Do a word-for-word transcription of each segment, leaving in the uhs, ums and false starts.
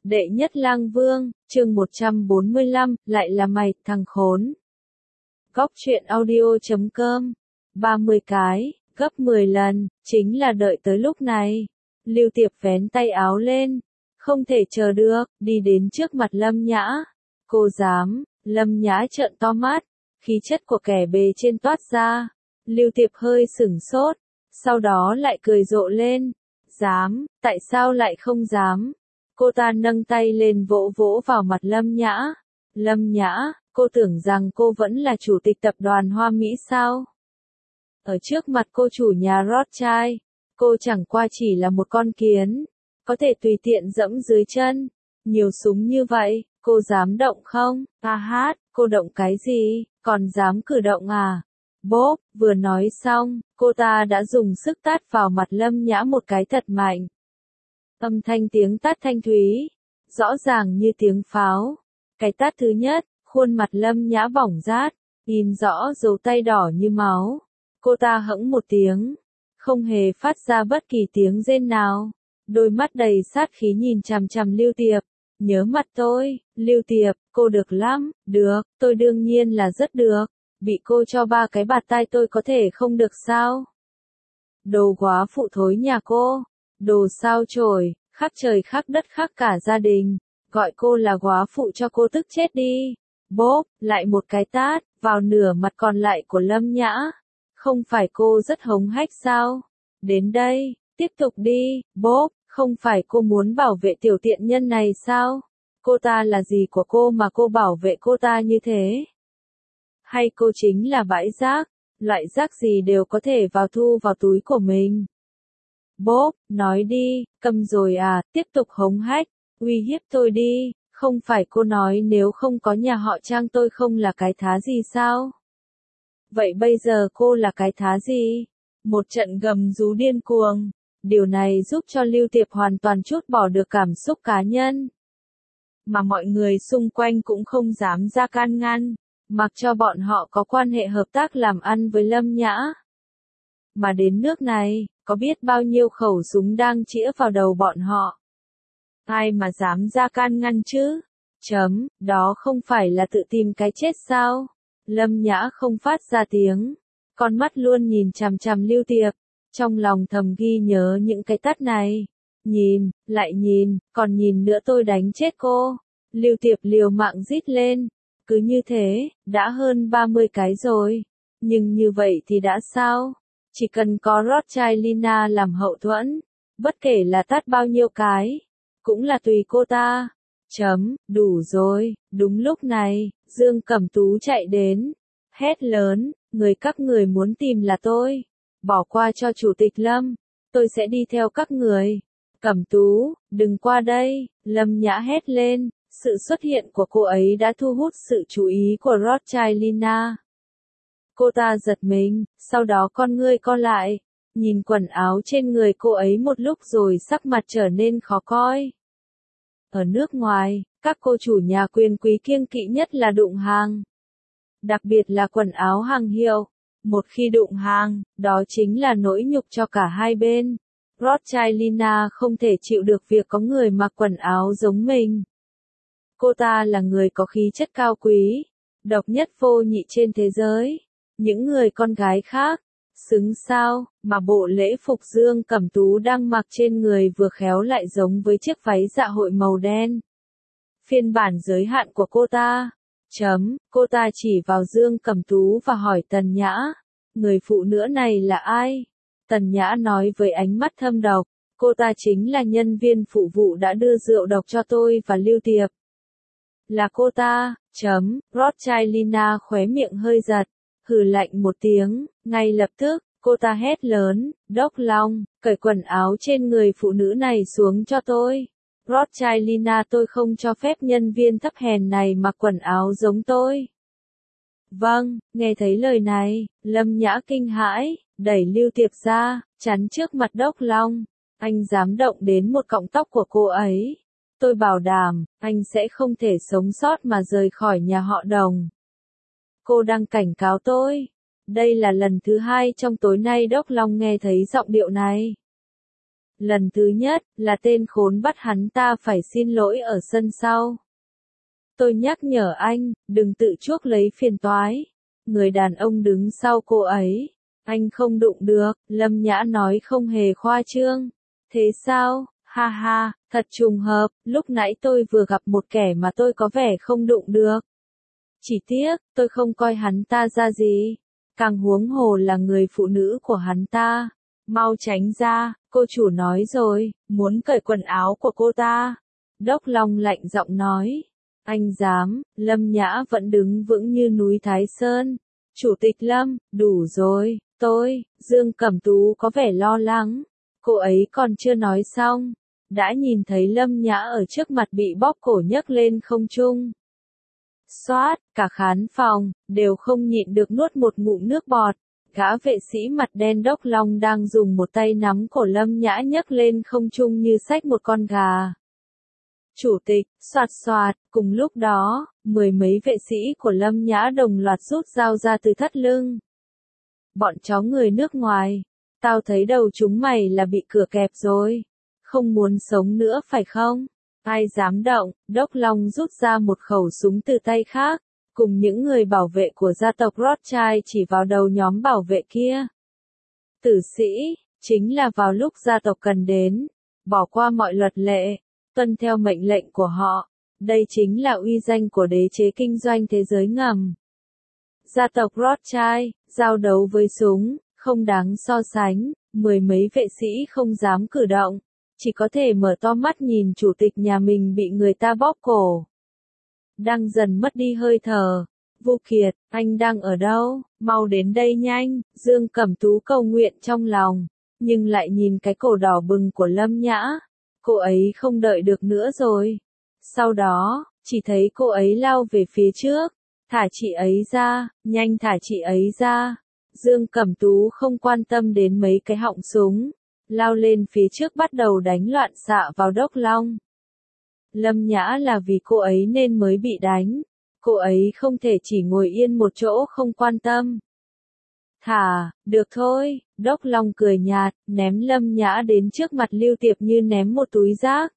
Đệ nhất lang vương, chương một trăm bốn mươi lăm, lại là mày, thằng khốn. Góc truyện audio chấm com, ba mươi cái, gấp mười lần, chính là đợi tới lúc này. Lưu Tiệp vén tay áo lên, không thể chờ được, đi đến trước mặt Lâm Nhã. Cô dám, Lâm Nhã trợn to mắt, khí chất của kẻ bề trên toát ra. Lưu Tiệp hơi sửng sốt, sau đó lại cười rộ lên. Dám, tại sao lại không dám? Cô ta nâng tay lên vỗ vỗ vào mặt Lâm Nhã. Lâm Nhã, cô tưởng rằng cô vẫn là chủ tịch tập đoàn Hoa Mỹ sao? Ở trước mặt cô chủ nhà Rothschild, cô chẳng qua chỉ là một con kiến, có thể tùy tiện dẫm dưới chân. Nhiều súng như vậy, cô dám động không? A hát, cô động cái gì, còn dám cử động à? Bốp, vừa nói xong, cô ta đã dùng sức tát vào mặt Lâm Nhã một cái thật mạnh. Âm thanh tiếng tát thanh thúy, rõ ràng như tiếng pháo. Cái tát thứ nhất, khuôn mặt Lâm Nhã bỏng rát, nhìn rõ dấu tay đỏ như máu. Cô ta hững một tiếng, không hề phát ra bất kỳ tiếng rên nào. Đôi mắt đầy sát khí nhìn chằm chằm Lưu Tiệp. Nhớ mặt tôi, Lưu Tiệp, cô được lắm, được, tôi đương nhiên là rất được. Bị cô cho ba cái bạt tai tôi có thể không được sao? Đồ góa phụ thối nhà cô, đồ sao chổi, khác trời khác đất khác cả gia đình, gọi cô là góa phụ cho cô tức chết đi. Bốp, lại một cái tát, vào nửa mặt còn lại của Lâm Nhã. Không phải cô rất hống hách sao? Đến đây, tiếp tục đi, bốp, không phải cô muốn bảo vệ tiểu tiện nhân này sao? Cô ta là gì của cô mà cô bảo vệ cô ta như thế? Hay cô chính là bãi rác, loại rác gì đều có thể vào thu vào túi của mình? Bốp, nói đi, câm rồi à, tiếp tục hống hách, uy hiếp tôi đi, không phải cô nói nếu không có nhà họ Trang tôi không là cái thá gì sao? Vậy bây giờ cô là cái thá gì? Một trận gầm rú điên cuồng, điều này giúp cho Lưu Tiệp hoàn toàn trút bỏ được cảm xúc cá nhân. Mà mọi người xung quanh cũng không dám ra can ngăn, mặc cho bọn họ có quan hệ hợp tác làm ăn với Lâm Nhã. Mà đến nước này, có biết bao nhiêu khẩu súng đang chĩa vào đầu bọn họ. Ai mà dám ra can ngăn chứ? Chấm, đó không phải là tự tìm cái chết sao? Lâm Nhã không phát ra tiếng, con mắt luôn nhìn chằm chằm Lưu Tiệp, trong lòng thầm ghi nhớ những cái tát này. Nhìn, lại nhìn, còn nhìn nữa tôi đánh chết cô. Lưu Tiệp liều mạng rít lên. Cứ như thế, đã hơn ba mươi cái rồi. Nhưng như vậy thì đã sao? Chỉ cần có Rothschild Lina làm hậu thuẫn, bất kể là tát bao nhiêu cái, cũng là tùy cô ta. Chấm, đủ rồi. Đúng lúc này, Dương Cẩm Tú chạy đến, hét lớn, người các người muốn tìm là tôi. Bỏ qua cho Chủ tịch Lâm, tôi sẽ đi theo các người. Cẩm Tú, đừng qua đây, Lâm Nhã hét lên. Sự xuất hiện của cô ấy đã thu hút sự chú ý của Rothschild Lina. Cô ta giật mình, sau đó con ngươi co lại, nhìn quần áo trên người cô ấy một lúc rồi sắc mặt trở nên khó coi. Ở nước ngoài, các cô chủ nhà quyền quý kiêng kỵ nhất là đụng hàng. Đặc biệt là quần áo hàng hiệu. Một khi đụng hàng, đó chính là nỗi nhục cho cả hai bên. Rothschild Lina không thể chịu được việc có người mặc quần áo giống mình. Cô ta là người có khí chất cao quý, độc nhất vô nhị trên thế giới. Những người con gái khác, xứng sao, mà bộ lễ phục Dương Cẩm Tú đang mặc trên người vừa khéo lại giống với chiếc váy dạ hội màu đen. Phiên bản giới hạn của cô ta. Chấm, cô ta chỉ vào Dương Cẩm Tú và hỏi Tần Nhã, người phụ nữ này là ai? Tần Nhã nói với ánh mắt thâm độc, cô ta chính là nhân viên phụ vụ đã đưa rượu độc cho tôi và Lưu Tiệp. Là cô ta, chấm, Rothschild Lina khóe miệng hơi giật, hừ lạnh một tiếng, ngay lập tức, cô ta hét lớn, Đốc Long, cởi quần áo trên người phụ nữ này xuống cho tôi. Rothschild Lina, tôi không cho phép nhân viên thấp hèn này mặc quần áo giống tôi. Vâng, nghe thấy lời này, Lâm Nhã kinh hãi, đẩy Lưu Tiệp ra, chắn trước mặt Đốc Long. Anh dám động đến một cọng tóc của cô ấy. Tôi bảo đảm, anh sẽ không thể sống sót mà rời khỏi nhà họ Đồng. Cô đang cảnh cáo tôi. Đây là lần thứ hai trong tối nay Đốc Long nghe thấy giọng điệu này. Lần thứ nhất, là tên khốn bắt hắn ta phải xin lỗi ở sân sau. Tôi nhắc nhở anh, đừng tự chuốc lấy phiền toái. Người đàn ông đứng sau cô ấy. Anh không đụng được, Lâm Nhã nói không hề khoa trương. Thế sao? Ha ha, thật trùng hợp, lúc nãy tôi vừa gặp một kẻ mà tôi có vẻ không đụng được. Chỉ tiếc, tôi không coi hắn ta ra gì. Càng huống hồ là người phụ nữ của hắn ta. Mau tránh ra, cô chủ nói rồi, muốn cởi quần áo của cô ta. Đốc Long lạnh giọng nói. Anh dám, Lâm Nhã vẫn đứng vững như núi Thái Sơn. Chủ tịch Lâm, đủ rồi, tôi, Dương Cẩm Tú có vẻ lo lắng. Cô ấy còn chưa nói xong. Đã nhìn thấy Lâm Nhã ở trước mặt bị bóp cổ nhấc lên không trung. Xoát, cả khán phòng, đều không nhịn được nuốt một ngụm nước bọt. Gã vệ sĩ mặt đen Đốc Long đang dùng một tay nắm cổ Lâm Nhã nhấc lên không trung như xách một con gà. Chủ tịch, soạt soạt, cùng lúc đó, mười mấy vệ sĩ của Lâm Nhã đồng loạt rút dao ra từ thắt lưng. Bọn chó người nước ngoài, tao thấy đầu chúng mày là bị cửa kẹp rồi. Không muốn sống nữa phải không? Ai dám động? Đốc Long rút ra một khẩu súng từ tay khác, cùng những người bảo vệ của gia tộc Rothschild chỉ vào đầu nhóm bảo vệ kia. Tử sĩ, chính là vào lúc gia tộc cần đến, bỏ qua mọi luật lệ, tuân theo mệnh lệnh của họ. Đây chính là uy danh của đế chế kinh doanh thế giới ngầm. Gia tộc Rothschild, giao đấu với súng, không đáng so sánh, mười mấy vệ sĩ không dám cử động, chỉ có thể mở to mắt nhìn chủ tịch nhà mình bị người ta bóp cổ. Đang dần mất đi hơi thở. Vu Kiệt, anh đang ở đâu? Mau đến đây nhanh, Dương Cẩm Tú cầu nguyện trong lòng, nhưng lại nhìn cái cổ đỏ bừng của Lâm Nhã. Cô ấy không đợi được nữa rồi. Sau đó, chỉ thấy cô ấy lao về phía trước. Thả chị ấy ra, nhanh thả chị ấy ra. Dương Cẩm Tú không quan tâm đến mấy cái họng súng, lao lên phía trước bắt đầu đánh loạn xạ vào Đốc Long. Lâm Nhã là vì cô ấy nên mới bị đánh. Cô ấy không thể chỉ ngồi yên một chỗ không quan tâm. Thả, được thôi, Đốc Long cười nhạt, ném Lâm Nhã đến trước mặt Lưu Tiệp như ném một túi rác.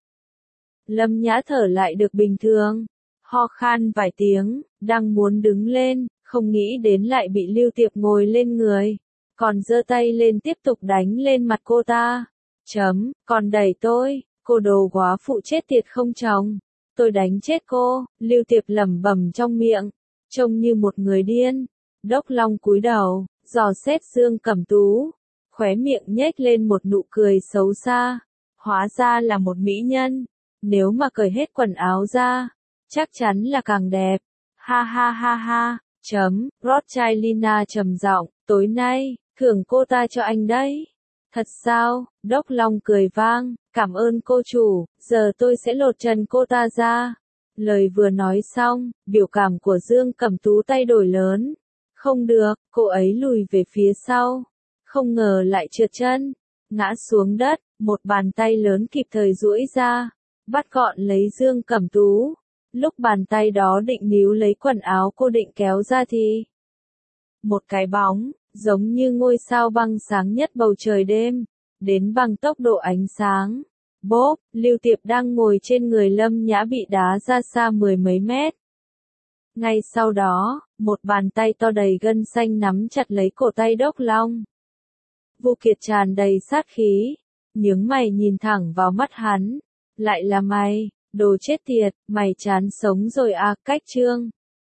Lâm Nhã thở lại được bình thường, ho khan vài tiếng, đang muốn đứng lên, không nghĩ đến lại bị Lưu Tiệp ngồi lên người, còn giơ tay lên tiếp tục đánh lên mặt cô ta. Chấm, còn đẩy tôi, cô đồ góa phụ chết tiệt không chồng. Tôi đánh chết cô, Lưu Tiệp lẩm bẩm trong miệng, trông như một người điên. Đốc Long cúi đầu, dò xét Dương Cẩm Tú, khóe miệng nhếch lên một nụ cười xấu xa. Hóa ra là một mỹ nhân, nếu mà cởi hết quần áo ra, chắc chắn là càng đẹp. Ha ha ha ha, chấm, Rothschild Lina trầm giọng, tối nay, thưởng cô ta cho anh đấy. Thật sao? Đốc Long cười vang, cảm ơn cô chủ, giờ tôi sẽ lột trần cô ta ra. Lời vừa nói xong, biểu cảm của Dương Cẩm Tú thay đổi lớn. Không được, cô ấy lùi về phía sau. Không ngờ lại trượt chân, ngã xuống đất, một bàn tay lớn kịp thời duỗi ra, bắt gọn lấy Dương Cẩm Tú. Lúc bàn tay đó định níu lấy quần áo cô định kéo ra thì một cái bóng, giống như ngôi sao băng sáng nhất bầu trời đêm, đến bằng tốc độ ánh sáng. Bốp, Lưu Tiệp đang ngồi trên người Lâm Nhã bị đá ra xa mười mấy mét. Ngay sau đó, một bàn tay to đầy gân xanh nắm chặt lấy cổ tay Đốc Long. Vu Kiệt tràn đầy sát khí, nhướng mày nhìn thẳng vào mắt hắn. Lại là mày, đồ chết tiệt, mày chán sống rồi à, Cách Trương.